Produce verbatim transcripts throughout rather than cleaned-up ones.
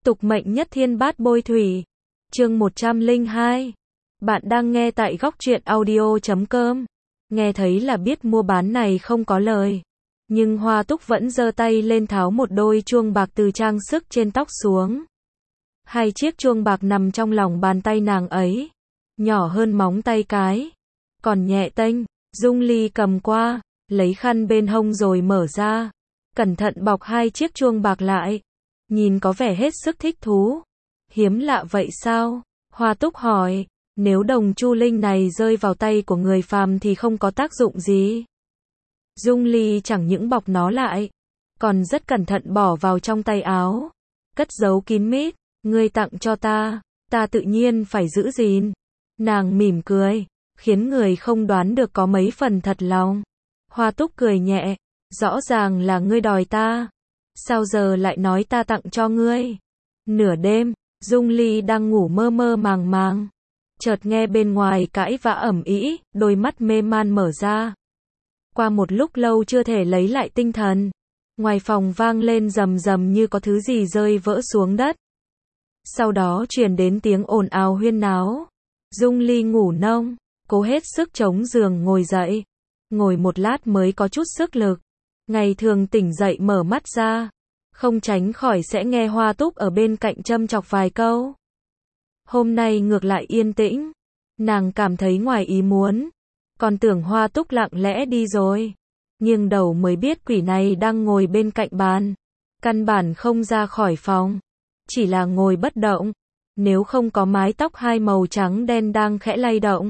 Tục mệnh nhất thiên bát bôi thủy. Chương một trăm lẻ hai. Bạn đang nghe tại góc truyện audio chấm com. Nghe thấy là biết mua bán này không có lời. Nhưng Hoa Túc vẫn giơ tay lên tháo một đôi chuông bạc từ trang sức trên tóc xuống. Hai chiếc chuông bạc nằm trong lòng bàn tay nàng ấy. Nhỏ hơn móng tay cái. Còn nhẹ tênh. Dung Ly cầm qua. Lấy khăn bên hông rồi mở ra. Cẩn thận bọc hai chiếc chuông bạc lại. Nhìn có vẻ hết sức thích thú. Hiếm lạ vậy sao? Hoa Túc hỏi. Nếu đồng chu linh này rơi vào tay của người phàm thì không có tác dụng gì. Dung Ly chẳng những bọc nó lại, còn rất cẩn thận bỏ vào trong tay áo. Cất giấu kín mít. Ngươi tặng cho ta, ta tự nhiên phải giữ gìn. Nàng mỉm cười, khiến người không đoán được có mấy phần thật lòng. Hoa Túc cười nhẹ. Rõ ràng là ngươi đòi ta. Sao giờ lại nói ta tặng cho ngươi? Nửa đêm, Dung Ly đang ngủ mơ mơ màng màng. Chợt nghe bên ngoài cãi vã ầm ĩ, đôi mắt mê man mở ra. Qua một lúc lâu chưa thể lấy lại tinh thần. Ngoài phòng vang lên rầm rầm như có thứ gì rơi vỡ xuống đất. Sau đó truyền đến tiếng ồn ào huyên náo. Dung Ly ngủ nông, cố hết sức chống giường ngồi dậy. Ngồi một lát mới có chút sức lực. Ngày thường tỉnh dậy mở mắt ra, không tránh khỏi sẽ nghe Hoa Túc ở bên cạnh châm chọc vài câu. Hôm nay ngược lại yên tĩnh, nàng cảm thấy ngoài ý muốn, còn tưởng Hoa Túc lặng lẽ đi rồi. Nghiêng đầu mới biết quỷ này đang ngồi bên cạnh bàn, căn bản không ra khỏi phòng, chỉ là ngồi bất động, nếu không có mái tóc hai màu trắng đen đang khẽ lay động.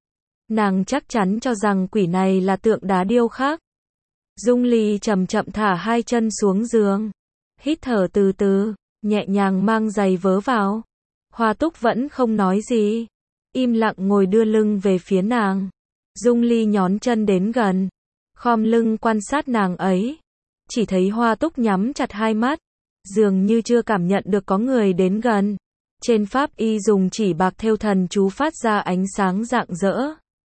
Nàng chắc chắn cho rằng quỷ này là tượng đá điêu khắc. Dung Ly chậm chậm thả hai chân xuống giường, hít thở từ từ, nhẹ nhàng mang giày vớ vào. Hoa Túc vẫn không nói gì, im lặng ngồi đưa lưng về phía nàng. Dung Ly nhón chân đến gần, khom lưng quan sát nàng ấy. Chỉ thấy Hoa Túc nhắm chặt hai mắt, dường như chưa cảm nhận được có người đến gần. Trên pháp y dùng chỉ bạc thêu thần chú phát ra ánh sáng rạng rỡ,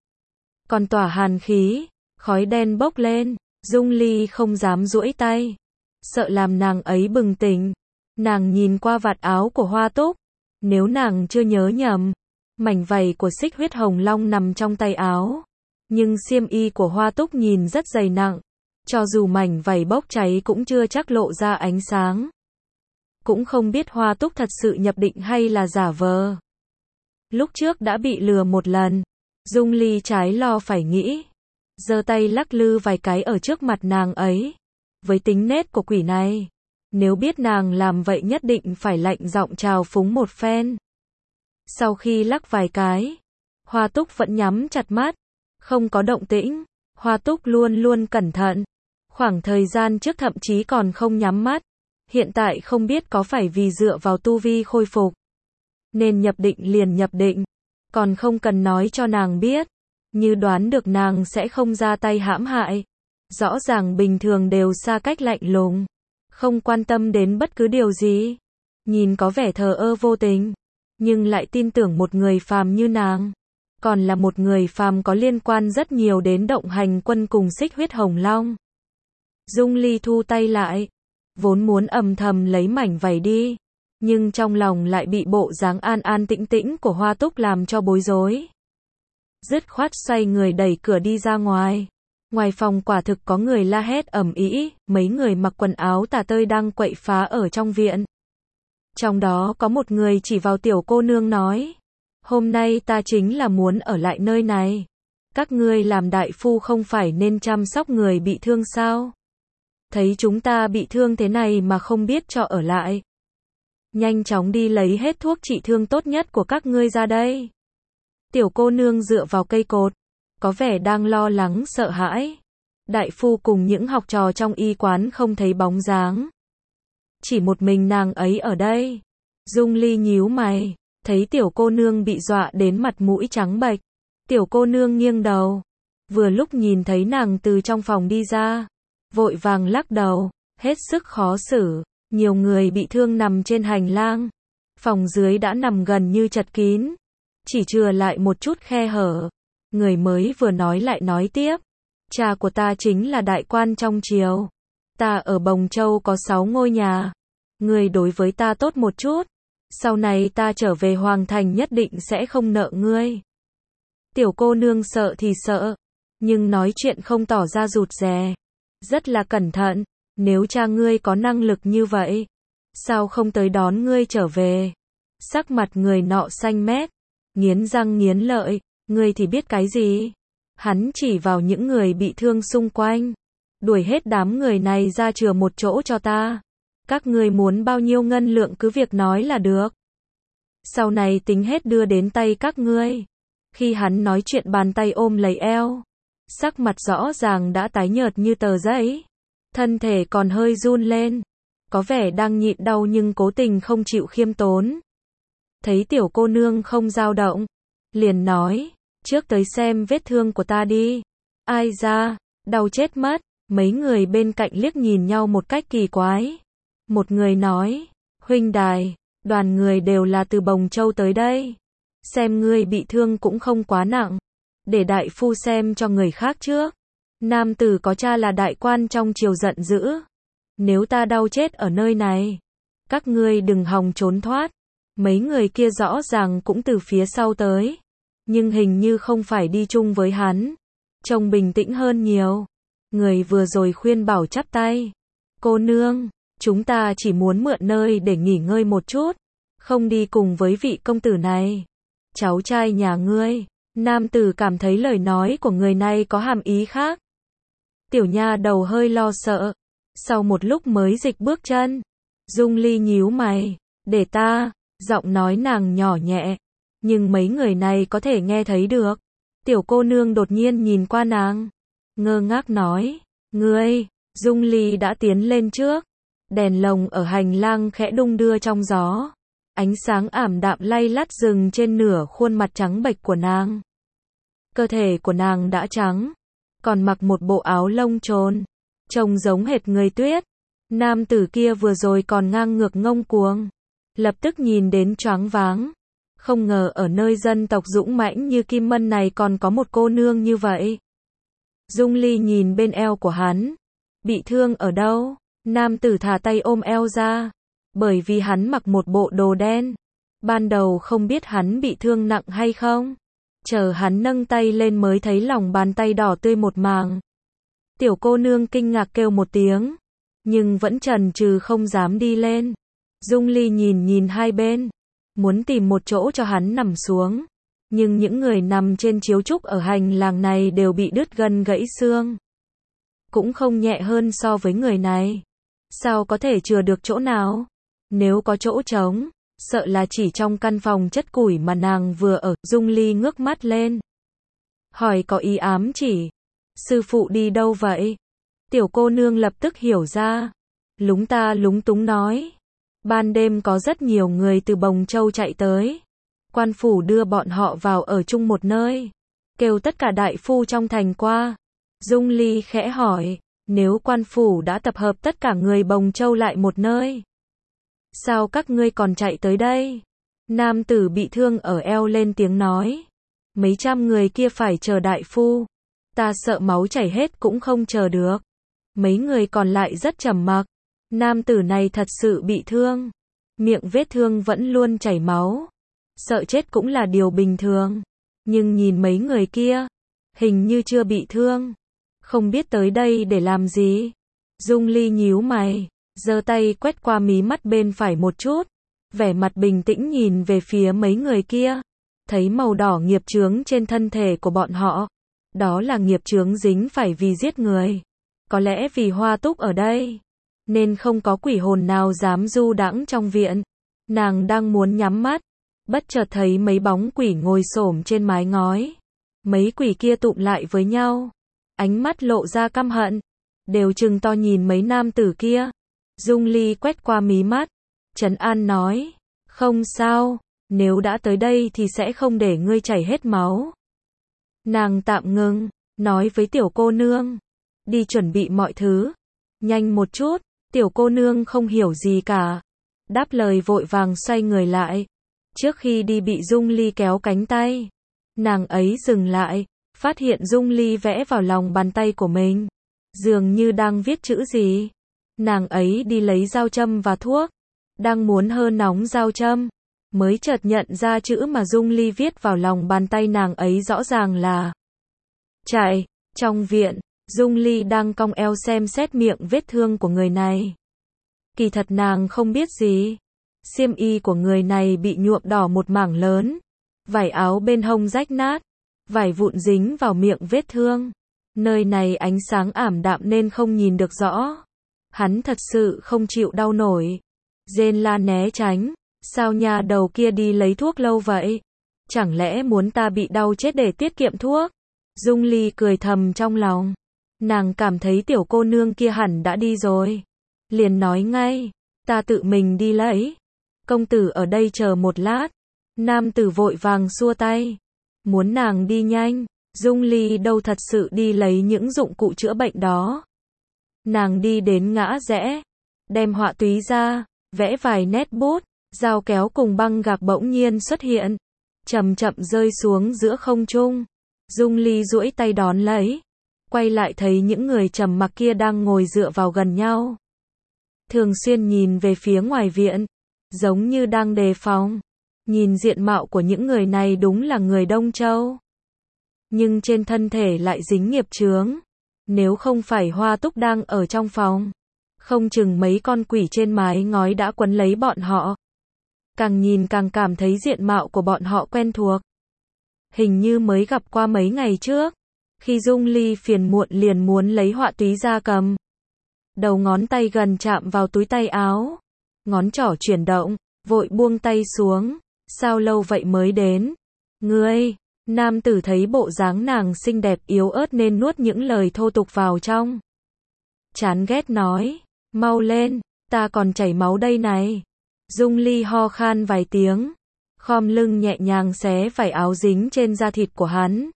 còn tỏa hàn khí, khói đen bốc lên. Dung Ly không dám duỗi tay, sợ làm nàng ấy bừng tỉnh. Nàng nhìn qua vạt áo của Hoa Túc. Nếu nàng chưa nhớ nhầm, mảnh vảy của xích huyết hồng long nằm trong tay áo. Nhưng xiêm y của Hoa Túc nhìn rất dày nặng. Cho dù mảnh vảy bốc cháy cũng chưa chắc lộ ra ánh sáng. Cũng không biết Hoa Túc thật sự nhập định hay là giả vờ. Lúc trước đã bị lừa một lần. Dung Ly trái lo phải nghĩ. Giơ tay lắc lư vài cái ở trước mặt nàng ấy. Với tính nết của quỷ này, nếu biết nàng làm vậy nhất định phải lạnh giọng chào phúng một phen. Sau khi lắc vài cái, Hoa Túc vẫn nhắm chặt mắt, không có động tĩnh. Hoa Túc luôn luôn cẩn thận. Khoảng thời gian trước thậm chí còn không nhắm mắt. Hiện tại không biết có phải vì dựa vào tu vi khôi phục, nên nhập định liền nhập định. Còn không cần nói cho nàng biết. Như đoán được nàng sẽ không ra tay hãm hại. Rõ ràng bình thường đều xa cách lạnh lùng, không quan tâm đến bất cứ điều gì. Nhìn có vẻ thờ ơ vô tình, nhưng lại tin tưởng một người phàm như nàng. Còn là một người phàm có liên quan rất nhiều đến động hành quân cùng xích huyết hồng long. Dung Ly thu tay lại, vốn muốn âm thầm lấy mảnh vảy đi, nhưng trong lòng lại bị bộ dáng an an tĩnh tĩnh của Hoa Túc làm cho bối rối. Dứt khoát xoay người đẩy cửa đi ra ngoài. Ngoài phòng quả thực có người la hét ầm ĩ, mấy người mặc quần áo tả tơi đang quậy phá ở trong viện. Trong đó có một người chỉ vào tiểu cô nương nói: hôm nay ta chính là muốn ở lại nơi này. Các ngươi làm đại phu không phải nên chăm sóc người bị thương sao? Thấy chúng ta bị thương thế này mà không biết cho ở lại. Nhanh chóng đi lấy hết thuốc trị thương tốt nhất của các ngươi ra đây. Tiểu cô nương dựa vào cây cột, có vẻ đang lo lắng sợ hãi. Đại phu cùng những học trò trong y quán không thấy bóng dáng. Chỉ một mình nàng ấy ở đây. Dung Ly nhíu mày, thấy tiểu cô nương bị dọa đến mặt mũi trắng bệch. Tiểu cô nương nghiêng đầu, vừa lúc nhìn thấy nàng từ trong phòng đi ra, vội vàng lắc đầu, hết sức khó xử. Nhiều người bị thương nằm trên hành lang. Phòng dưới đã nằm gần như chật kín, chỉ chừa lại một chút khe hở. Người mới vừa nói lại nói tiếp: cha của ta chính là đại quan trong triều. Ta ở Bồng Châu có sáu ngôi nhà. ngươi đối với ta tốt một chút, sau này ta trở về Hoàng Thành nhất định sẽ không nợ ngươi. Tiểu cô nương sợ thì sợ, nhưng nói chuyện không tỏ ra rụt rè, rất là cẩn thận, nếu cha ngươi có năng lực như vậy, sao không tới đón ngươi trở về? Sắc mặt người nọ xanh mét, nghiến răng nghiến lợi, ngươi thì biết cái gì? Hắn chỉ vào những người bị thương xung quanh, đuổi hết đám người này ra chừa một chỗ cho ta. Các ngươi muốn bao nhiêu ngân lượng cứ việc nói là được. Sau này tính hết đưa đến tay các ngươi. Khi hắn nói chuyện bàn tay ôm lấy eo, sắc mặt rõ ràng đã tái nhợt như tờ giấy, thân thể còn hơi run lên, có vẻ đang nhịn đau nhưng cố tình không chịu khiêm tốn. Thấy tiểu cô nương không dao động, liền nói, trước tới xem vết thương của ta đi. Ai da, đau chết mất. Mấy người bên cạnh liếc nhìn nhau một cách kỳ quái. Một người nói, huynh đài, đoàn người đều là từ Bồng Châu tới đây. Xem ngươi bị thương cũng không quá nặng, để đại phu xem cho người khác trước. Nam tử có cha là đại quan trong triều giận dữ. Nếu ta đau chết ở nơi này, các ngươi đừng hòng trốn thoát. Mấy người kia rõ ràng cũng từ phía sau tới, nhưng hình như không phải đi chung với hắn, trông bình tĩnh hơn nhiều. Người vừa rồi khuyên bảo chắp tay, cô nương, chúng ta chỉ muốn mượn nơi để nghỉ ngơi một chút, không đi cùng với vị công tử này. Cháu trai nhà ngươi. Nam tử cảm thấy lời nói của người này có hàm ý khác. Tiểu nha đầu hơi lo sợ, sau một lúc mới dịch bước chân. Dung Ly nhíu mày, để ta. Giọng nói nàng nhỏ nhẹ, nhưng mấy người này có thể nghe thấy được. Tiểu cô nương đột nhiên nhìn qua nàng, ngơ ngác nói, ngươi. Dung Ly đã tiến lên trước, đèn lồng ở hành lang khẽ đung đưa trong gió, ánh sáng ảm đạm lay lắt dừng trên nửa khuôn mặt trắng bệch của nàng. Cơ thể của nàng đã trắng, còn mặc một bộ áo lông trồn, trông giống hệt người tuyết. Nam tử kia vừa rồi còn ngang ngược ngông cuồng, lập tức nhìn đến choáng váng. Không ngờ ở nơi dân tộc dũng mãnh như Kim Mân này còn có một cô nương như vậy. Dung Ly nhìn bên eo của hắn, bị thương ở đâu? Nam tử thả tay ôm eo ra, bởi vì hắn mặc một bộ đồ đen. Ban đầu không biết hắn bị thương nặng hay không, chờ hắn nâng tay lên mới thấy lòng bàn tay đỏ tươi một mảng. Tiểu cô nương kinh ngạc kêu một tiếng, nhưng vẫn chần chừ không dám đi lên. Dung Ly nhìn nhìn hai bên, muốn tìm một chỗ cho hắn nằm xuống, nhưng những người nằm trên chiếu trúc ở hành lang này đều bị đứt gân gãy xương, cũng không nhẹ hơn so với người này. Sao có thể chừa được chỗ nào? Nếu có chỗ trống, sợ là chỉ trong căn phòng chất củi mà nàng vừa ở. Dung Ly ngước mắt lên, hỏi có ý ám chỉ, sư phụ đi đâu vậy? Tiểu cô nương lập tức hiểu ra, lúng ta lúng túng nói, ban đêm có rất nhiều người từ Bồng Châu chạy tới, quan phủ đưa bọn họ vào ở chung một nơi, kêu tất cả đại phu trong thành qua. Dung Ly khẽ hỏi, nếu quan phủ đã tập hợp tất cả người Bồng Châu lại một nơi, sao các ngươi còn chạy tới đây? Nam tử bị thương ở eo lên tiếng nói, mấy trăm người kia phải chờ đại phu, ta sợ máu chảy hết cũng không chờ được. Mấy người còn lại rất trầm mặc. Nam tử này thật sự bị thương, miệng vết thương vẫn luôn chảy máu, sợ chết cũng là điều bình thường. Nhưng nhìn mấy người kia, hình như chưa bị thương, không biết tới đây để làm gì. Dung Ly nhíu mày, giơ tay quét qua mí mắt bên phải một chút, vẻ mặt bình tĩnh nhìn về phía mấy người kia, thấy màu đỏ nghiệp chướng trên thân thể của bọn họ, đó là nghiệp chướng dính phải vì giết người. Có lẽ vì Hoa Túc ở đây, nên không có quỷ hồn nào dám du đãng trong viện. Nàng đang muốn nhắm mắt, bất chợt thấy mấy bóng quỷ ngồi xổm trên mái ngói. Mấy quỷ kia tụm lại với nhau, ánh mắt lộ ra căm hận, đều trừng to nhìn mấy nam tử kia. Dung Ly quét qua mí mắt, trấn an nói, không sao, nếu đã tới đây thì sẽ không để ngươi chảy hết máu. Nàng tạm ngừng, nói với tiểu cô nương, đi chuẩn bị mọi thứ, nhanh một chút. Tiểu cô nương không hiểu gì cả, đáp lời vội vàng xoay người lại. Trước khi đi bị Dung Ly kéo cánh tay, nàng ấy dừng lại, phát hiện Dung Ly vẽ vào lòng bàn tay của mình, dường như đang viết chữ gì. Nàng ấy đi lấy dao châm và thuốc, đang muốn hơ nóng dao châm, mới chợt nhận ra chữ mà Dung Ly viết vào lòng bàn tay nàng ấy rõ ràng là chạy. Trong viện, Dung Ly đang cong eo xem xét miệng vết thương của người này. Kỳ thật nàng không biết gì. Xiêm y của người này bị nhuộm đỏ một mảng lớn. Vải áo bên hông rách nát. Vải vụn dính vào miệng vết thương. Nơi này ánh sáng ảm đạm nên không nhìn được rõ. Hắn thật sự không chịu đau nổi. Rên la né tránh. Sao nhà đầu kia đi lấy thuốc lâu vậy? Chẳng lẽ muốn ta bị đau chết để tiết kiệm thuốc? Dung Ly cười thầm trong lòng. Nàng cảm thấy tiểu cô nương kia hẳn đã đi rồi. Liền nói ngay, ta tự mình đi lấy. Công tử ở đây chờ một lát. Nam tử vội vàng xua tay. Muốn nàng đi nhanh. Dung Ly đâu thật sự đi lấy những dụng cụ chữa bệnh đó. Nàng đi đến ngã rẽ. Đem họa túy ra. Vẽ vài nét bút. Dao kéo cùng băng gạc bỗng nhiên xuất hiện. Chậm chậm rơi xuống giữa không trung. Dung Ly duỗi tay đón lấy. Quay lại thấy những người trầm mặc kia đang ngồi dựa vào gần nhau. Thường xuyên nhìn về phía ngoài viện. Giống như đang đề phòng. Nhìn diện mạo của những người này đúng là người Đông Châu. Nhưng trên thân thể lại dính nghiệp chướng. Nếu không phải Hoa Túc đang ở trong phòng. Không chừng mấy con quỷ trên mái ngói đã quấn lấy bọn họ. Càng nhìn càng cảm thấy diện mạo của bọn họ quen thuộc. Hình như mới gặp qua mấy ngày trước. Khi Dung Ly phiền muộn liền muốn lấy họa túy ra cầm. Đầu ngón tay gần chạm vào túi tay áo. Ngón trỏ chuyển động, vội buông tay xuống. Sao lâu vậy mới đến? Ngươi, nam tử thấy bộ dáng nàng xinh đẹp yếu ớt nên nuốt những lời thô tục vào trong. Chán ghét nói, mau lên, ta còn chảy máu đây này. Dung Ly ho khan vài tiếng. Khom lưng nhẹ nhàng xé vải áo dính trên da thịt của hắn.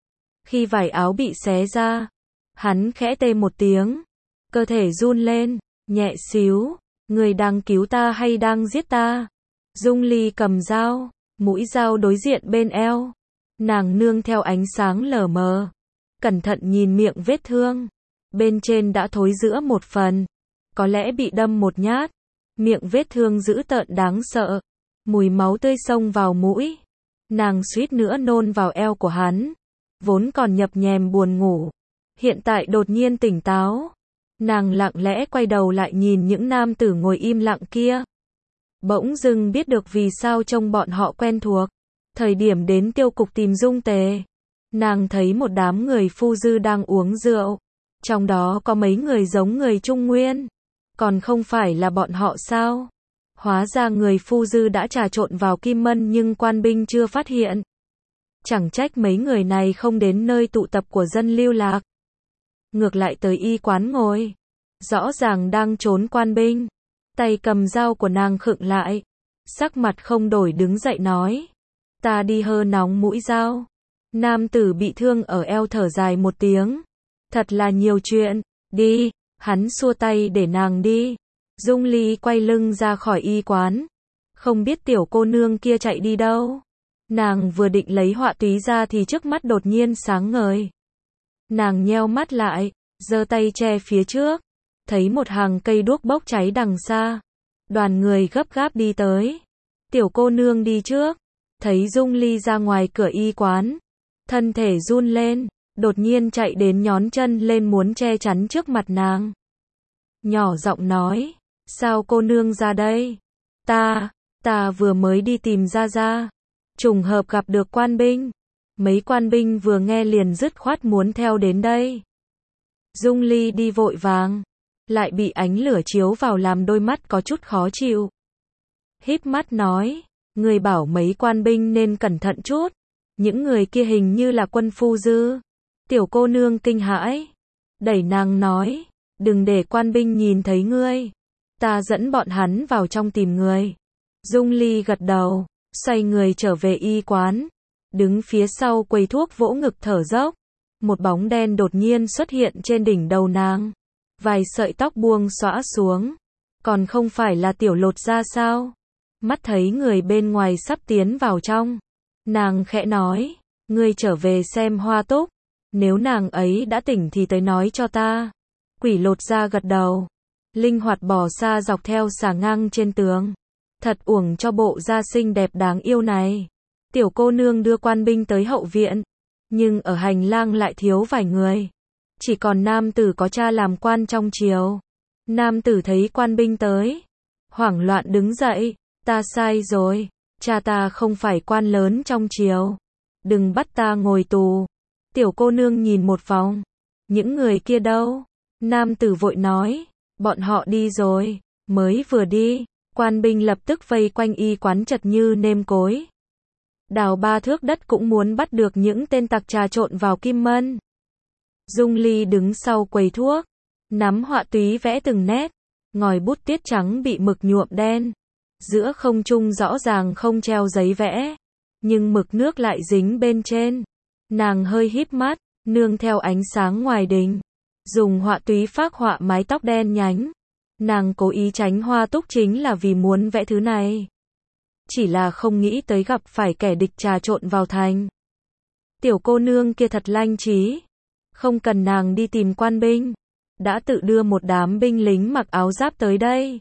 Khi vải áo bị xé ra, hắn khẽ tê một tiếng. Cơ thể run lên, nhẹ xíu. Người đang cứu ta hay đang giết ta? Dung Ly cầm dao, mũi dao đối diện bên eo. Nàng nương theo ánh sáng lờ mờ. Cẩn thận nhìn miệng vết thương. Bên trên đã thối rữa một phần. Có lẽ bị đâm một nhát. Miệng vết thương dữ tợn đáng sợ. Mùi máu tươi xông vào mũi. Nàng suýt nữa nôn vào eo của hắn. Vốn còn nhập nhèm buồn ngủ. Hiện tại đột nhiên tỉnh táo. Nàng lặng lẽ quay đầu lại nhìn những nam tử ngồi im lặng kia. Bỗng dưng biết được vì sao trông bọn họ quen thuộc. Thời điểm đến tiêu cục tìm Dung Tề. Nàng thấy một đám người phu dư đang uống rượu. Trong đó có mấy người giống người Trung Nguyên. Còn không phải là bọn họ sao? Hóa ra người phu dư đã trà trộn vào Kim Mân nhưng quan binh chưa phát hiện. Chẳng trách mấy người này không đến nơi tụ tập của dân lưu lạc. Ngược lại tới y quán ngồi. Rõ ràng đang trốn quan binh. Tay cầm dao của nàng khựng lại. Sắc mặt không đổi đứng dậy nói. Ta đi hơ nóng mũi dao. Nam tử bị thương ở eo thở dài một tiếng. Thật là nhiều chuyện. Đi. Hắn xua tay để nàng đi. Dung Ly quay lưng ra khỏi y quán. Không biết tiểu cô nương kia chạy đi đâu. Nàng vừa định lấy họa túy ra thì trước mắt đột nhiên sáng ngời. Nàng nheo mắt lại, giơ tay che phía trước. Thấy một hàng cây đuốc bốc cháy đằng xa. Đoàn người gấp gáp đi tới. Tiểu cô nương đi trước. Thấy Dung Ly ra ngoài cửa y quán. Thân thể run lên. Đột nhiên chạy đến nhón chân lên muốn che chắn trước mặt nàng. Nhỏ giọng nói. Sao cô nương ra đây? Ta, ta vừa mới đi tìm Gia Gia. Trùng hợp gặp được quan binh. Mấy quan binh vừa nghe liền dứt khoát muốn theo đến đây. Dung Ly đi vội vàng. Lại bị ánh lửa chiếu vào làm đôi mắt có chút khó chịu. Híp mắt nói. Người bảo mấy quan binh nên cẩn thận chút. Những người kia hình như là quân phu dư. Tiểu cô nương kinh hãi. Đẩy nàng nói. Đừng để quan binh nhìn thấy ngươi. Ta dẫn bọn hắn vào trong tìm người. Dung Ly gật đầu. Xoay người trở về y quán. Đứng phía sau quầy thuốc vỗ ngực thở dốc. Một bóng đen đột nhiên xuất hiện trên đỉnh đầu nàng. Vài sợi tóc buông xõa xuống. Còn không phải là tiểu lột ra sao? Mắt thấy người bên ngoài sắp tiến vào trong. Nàng khẽ nói. Ngươi trở về xem Hoa Túc. Nếu nàng ấy đã tỉnh thì tới nói cho ta. Quỷ lột ra gật đầu. linh hoạt bò xa dọc theo xà ngang trên tường. Thật uổng cho bộ da xinh đẹp đáng yêu này. Tiểu cô nương đưa quan binh tới hậu viện, nhưng ở hành lang lại thiếu vài người. Chỉ còn nam tử có cha làm quan trong triều. Nam tử thấy quan binh tới, hoảng loạn đứng dậy, ta sai rồi, cha ta không phải quan lớn trong triều. Đừng bắt ta ngồi tù. Tiểu cô nương nhìn một vòng, những người kia đâu? Nam tử vội nói, bọn họ đi rồi, mới vừa đi. Quan binh lập tức vây quanh y quán chật như nêm cối. Đào ba thước đất cũng muốn bắt được những tên tặc trà trộn vào Kim Mân. Dung Ly đứng sau quầy thuốc, nắm họa túy vẽ từng nét, ngòi bút tiết trắng bị mực nhuộm đen. Giữa không trung rõ ràng không treo giấy vẽ, nhưng mực nước lại dính bên trên. Nàng hơi híp mắt, nương theo ánh sáng ngoài đình, dùng họa túy phác họa mái tóc đen nhánh. Nàng cố ý tránh Hoa Túc chính là vì muốn vẽ thứ này. Chỉ là không nghĩ tới gặp phải kẻ địch trà trộn vào thành. Tiểu cô nương kia thật lanh trí. Không cần nàng đi tìm quan binh, đã tự đưa một đám binh lính mặc áo giáp tới đây.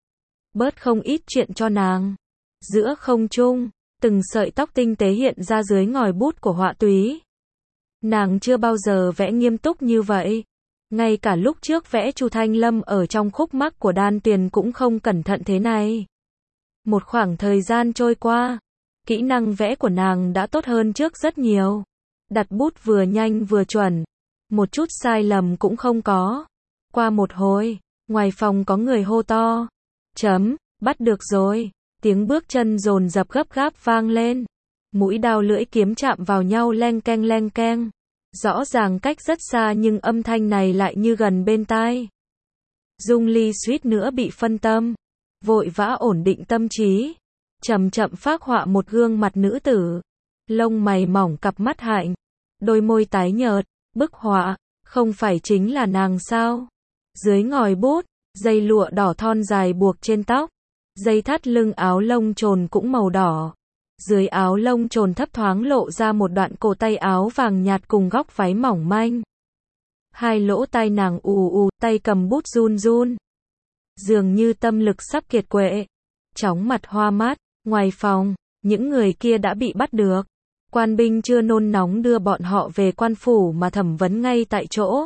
Bớt không ít chuyện cho nàng. Giữa không trung, từng sợi tóc tinh tế hiện ra dưới ngòi bút của họa túy. Nàng chưa bao giờ vẽ nghiêm túc như vậy. Ngay cả lúc trước vẽ Chu Thanh Lâm ở trong khúc mắc của Đan Tuyền cũng không cẩn thận thế này. Một khoảng thời gian trôi qua, kỹ năng vẽ của nàng đã tốt hơn trước rất nhiều. Đặt bút vừa nhanh vừa chuẩn, một chút sai lầm cũng không có. Qua một hồi, ngoài phòng có người hô to, chấm, bắt được rồi. Tiếng bước chân dồn dập gấp gáp vang lên. Mũi đao lưỡi kiếm chạm vào nhau leng keng leng keng. Rõ ràng cách rất xa nhưng âm thanh này lại như gần bên tai. Dung Ly suýt nữa bị phân tâm, vội vã ổn định tâm trí, chậm chậm phác họa một gương mặt nữ tử, lông mày mỏng, cặp mắt hạnh, đôi môi tái nhợt. Bức họa không phải chính là nàng sao? Dưới ngòi bút, dây lụa đỏ thon dài buộc trên tóc, dây thắt lưng áo lông trồn cũng màu đỏ. Dưới áo lông trồn thấp thoáng lộ ra một đoạn cổ tay áo vàng nhạt cùng góc váy mỏng manh. Hai lỗ tai nàng ù ù, tay cầm bút run run. Dường như tâm lực sắp kiệt quệ. Chóng mặt hoa mắt, ngoài phòng, những người kia đã bị bắt được. Quan binh chưa nôn nóng đưa bọn họ về quan phủ mà thẩm vấn ngay tại chỗ.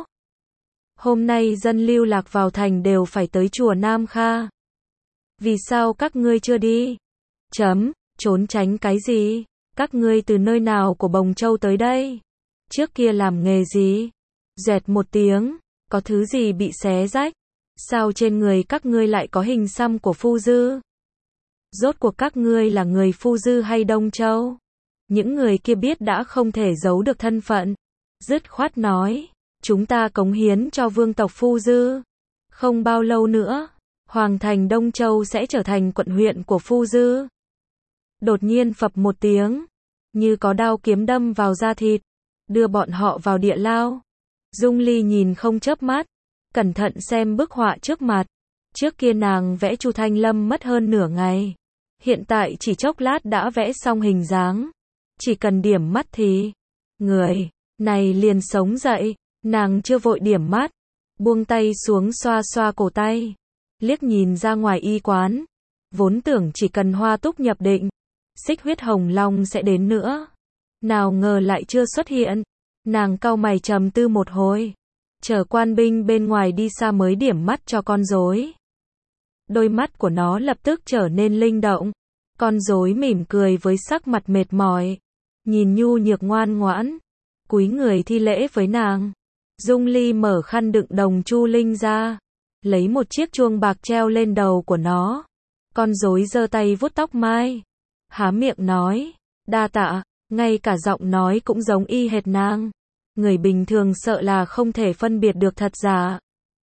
Hôm nay dân lưu lạc vào thành đều phải tới chùa Nam Kha. Vì sao các ngươi chưa đi? Chấm. Trốn tránh cái gì? Các ngươi từ nơi nào của Bồng Châu tới đây? Trước kia làm nghề gì? Dẹt một tiếng, có thứ gì bị xé rách? Sao trên người các ngươi lại có hình xăm của Phu Dư? Rốt cuộc các ngươi là người Phu Dư hay Đông Châu? Những người kia biết đã không thể giấu được thân phận. Dứt khoát nói, chúng ta cống hiến cho vương tộc Phu Dư. Không bao lâu nữa, Hoàng thành Đông Châu sẽ trở thành quận huyện của Phu Dư. Đột nhiên phập một tiếng, như có đao kiếm đâm vào da thịt, đưa bọn họ vào địa lao. Dung Ly nhìn không chớp mắt, cẩn thận xem bức họa trước mặt. Trước kia nàng vẽ Chu Thanh Lâm mất hơn nửa ngày, hiện tại chỉ chốc lát đã vẽ xong hình dáng. Chỉ cần điểm mắt thì người này liền sống dậy. Nàng chưa vội điểm mắt, buông tay xuống xoa xoa cổ tay, liếc nhìn ra ngoài y quán. Vốn tưởng chỉ cần Hoa Túc nhập định, Xích Huyết Hồng Long sẽ đến nữa. Nào ngờ lại chưa xuất hiện. Nàng cau mày trầm tư một hồi, chờ quan binh bên ngoài đi xa mới điểm mắt cho con rối. Đôi mắt của nó lập tức trở nên linh động. Con rối mỉm cười với sắc mặt mệt mỏi, nhìn nhu nhược ngoan ngoãn, cúi người thi lễ với nàng. Dung Ly mở khăn đựng đồng chu linh ra, lấy một chiếc chuông bạc treo lên đầu của nó. Con rối giơ tay vuốt tóc mai, há miệng nói, đa tạ. Ngay cả giọng nói cũng giống y hệt nàng. Người bình thường sợ là không thể phân biệt được thật giả.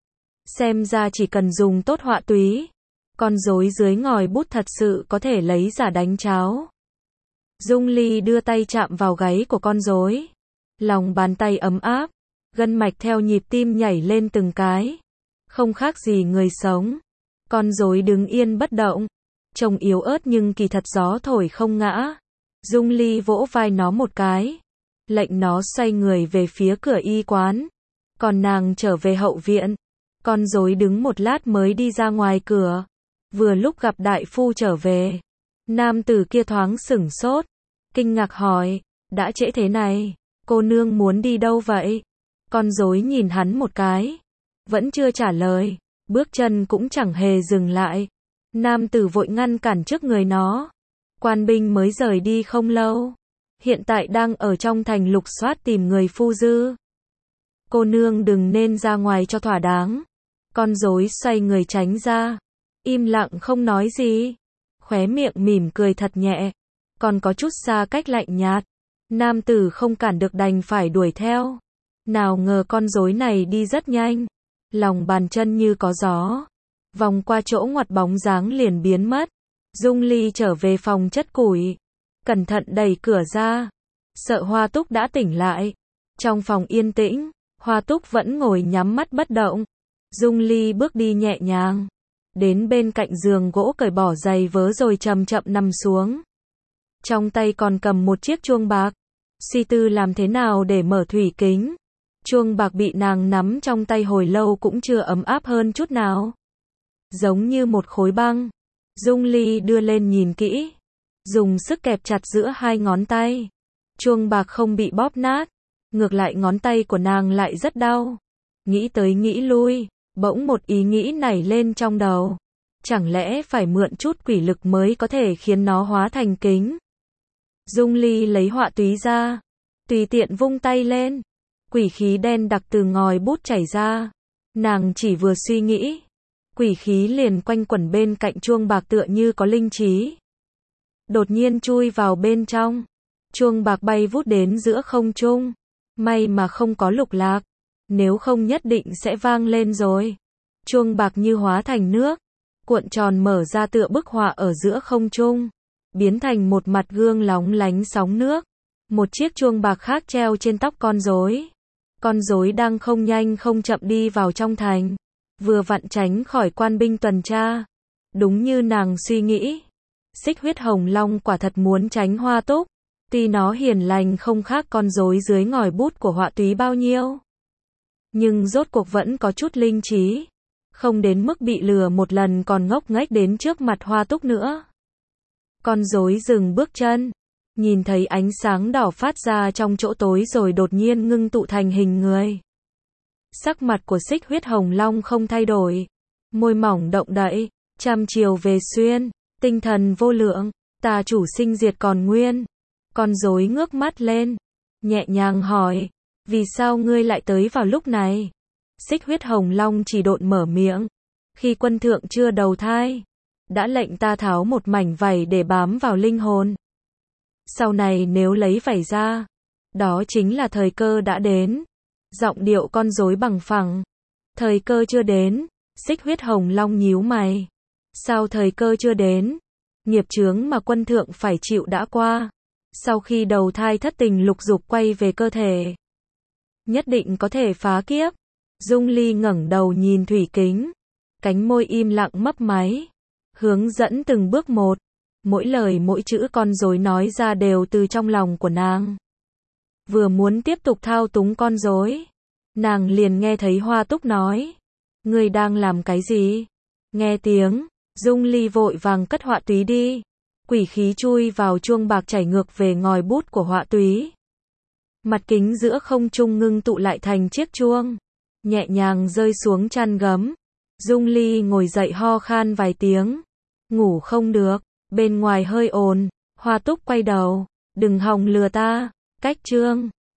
Xem ra chỉ cần dùng tốt họa túy, con rối dưới ngòi bút thật sự có thể lấy giả đánh cháo. Dung Ly đưa tay chạm vào gáy của con rối, lòng bàn tay ấm áp, gân mạch theo nhịp tim nhảy lên từng cái, không khác gì người sống. Con rối đứng yên bất động, trông yếu ớt nhưng kỳ thật gió thổi không ngã. Dung Ly vỗ vai nó một cái, lệnh nó xoay người về phía cửa y quán, còn nàng trở về hậu viện. Con rối đứng một lát mới đi ra ngoài cửa. Vừa lúc gặp đại phu trở về. Nam tử kia thoáng sửng sốt. Kinh ngạc hỏi, đã trễ thế này, cô nương muốn đi đâu vậy? Con rối nhìn hắn một cái. Vẫn chưa trả lời. Bước chân cũng chẳng hề dừng lại. Nam tử vội ngăn cản trước người nó. Quan binh mới rời đi không lâu. Hiện tại đang ở trong thành lục soát tìm người phu dư. Cô nương đừng nên ra ngoài cho thỏa đáng. Con rối xoay người tránh ra. Im lặng không nói gì. Khóe miệng mỉm cười thật nhẹ. Còn có chút xa cách lạnh nhạt. Nam tử không cản được đành phải đuổi theo. Nào ngờ con rối này đi rất nhanh. Lòng bàn chân như có gió. Vòng qua chỗ ngoặt bóng dáng liền biến mất. Dung Ly trở về phòng chất củi. Cẩn thận đẩy cửa ra. Sợ Hoa Túc đã tỉnh lại. Trong phòng yên tĩnh, Hoa Túc vẫn ngồi nhắm mắt bất động. Dung Ly bước đi nhẹ nhàng. Đến bên cạnh giường gỗ cởi bỏ giày vớ rồi chậm chậm nằm xuống. Trong tay còn cầm một chiếc chuông bạc. Suy tư làm thế nào để mở thủy kính. Chuông bạc bị nàng nắm trong tay hồi lâu cũng chưa ấm áp hơn chút nào. Giống như một khối băng. Dung Ly đưa lên nhìn kỹ. Dùng sức kẹp chặt giữa hai ngón tay. Chuông bạc không bị bóp nát. Ngược lại ngón tay của nàng lại rất đau. Nghĩ tới nghĩ lui. Bỗng một ý nghĩ nảy lên trong đầu. Chẳng lẽ phải mượn chút quỷ lực mới có thể khiến nó hóa thành kính. Dung Ly lấy họa túy ra. Tùy tiện vung tay lên. Quỷ khí đen đặc từ ngòi bút chảy ra. Nàng chỉ vừa suy nghĩ. Quỷ khí liền quanh quẩn bên cạnh chuông bạc tựa như có linh trí. Đột nhiên chui vào bên trong. Chuông bạc bay vút đến giữa không trung. May mà không có lục lạc. Nếu không nhất định sẽ vang lên rồi. Chuông bạc như hóa thành nước. Cuộn tròn mở ra tựa bức họa ở giữa không trung. Biến thành một mặt gương lóng lánh sóng nước. Một chiếc chuông bạc khác treo trên tóc con rối. Con rối đang không nhanh không chậm đi vào trong thành. Vừa vặn tránh khỏi quan binh tuần tra. Đúng như nàng suy nghĩ. Xích huyết hồng long quả thật muốn tránh Hoa Túc. Tuy nó hiền lành không khác con rối dưới ngòi bút của họa túy bao nhiêu. Nhưng rốt cuộc vẫn có chút linh trí. Không đến mức bị lừa một lần còn ngốc nghếch đến trước mặt Hoa Túc nữa. Con rối dừng bước chân. Nhìn thấy ánh sáng đỏ phát ra trong chỗ tối rồi đột nhiên ngưng tụ thành hình người. Sắc mặt của xích huyết hồng long không thay đổi. Môi mỏng động đậy. Trăm chiều về xuyên. Tinh thần vô lượng. Tà chủ sinh diệt còn nguyên. Con rối ngước mắt lên. Nhẹ nhàng hỏi. Vì sao ngươi lại tới vào lúc này? Xích huyết hồng long chỉ độn mở miệng. Khi quân thượng chưa đầu thai. Đã lệnh ta tháo một mảnh vảy để bám vào linh hồn. Sau này nếu lấy vảy ra. Đó chính là thời cơ đã đến. Giọng điệu con rối bằng phẳng. Thời cơ chưa đến. Xích huyết hồng long nhíu mày. Sao thời cơ chưa đến? Nghiệp chướng mà quân thượng phải chịu đã qua. Sau khi đầu thai thất tình lục dục quay về cơ thể. Nhất định có thể phá kiếp. Dung Ly ngẩng đầu nhìn thủy kính. Cánh môi im lặng mấp máy. Hướng dẫn từng bước một. Mỗi lời mỗi chữ con rối nói ra đều từ trong lòng của nàng. Vừa muốn tiếp tục thao túng con rối. Nàng liền nghe thấy Hoa Túc nói. Ngươi đang làm cái gì? Nghe tiếng. Dung Ly vội vàng cất họa túy đi. Quỷ khí chui vào chuông bạc chảy ngược về ngòi bút của họa túy. Mặt kính giữa không trung ngưng tụ lại thành chiếc chuông. Nhẹ nhàng rơi xuống chăn gấm. Dung Ly ngồi dậy ho khan vài tiếng. Ngủ không được. Bên ngoài hơi ồn. Hoa Túc quay đầu. Đừng hòng lừa ta. Cách chương.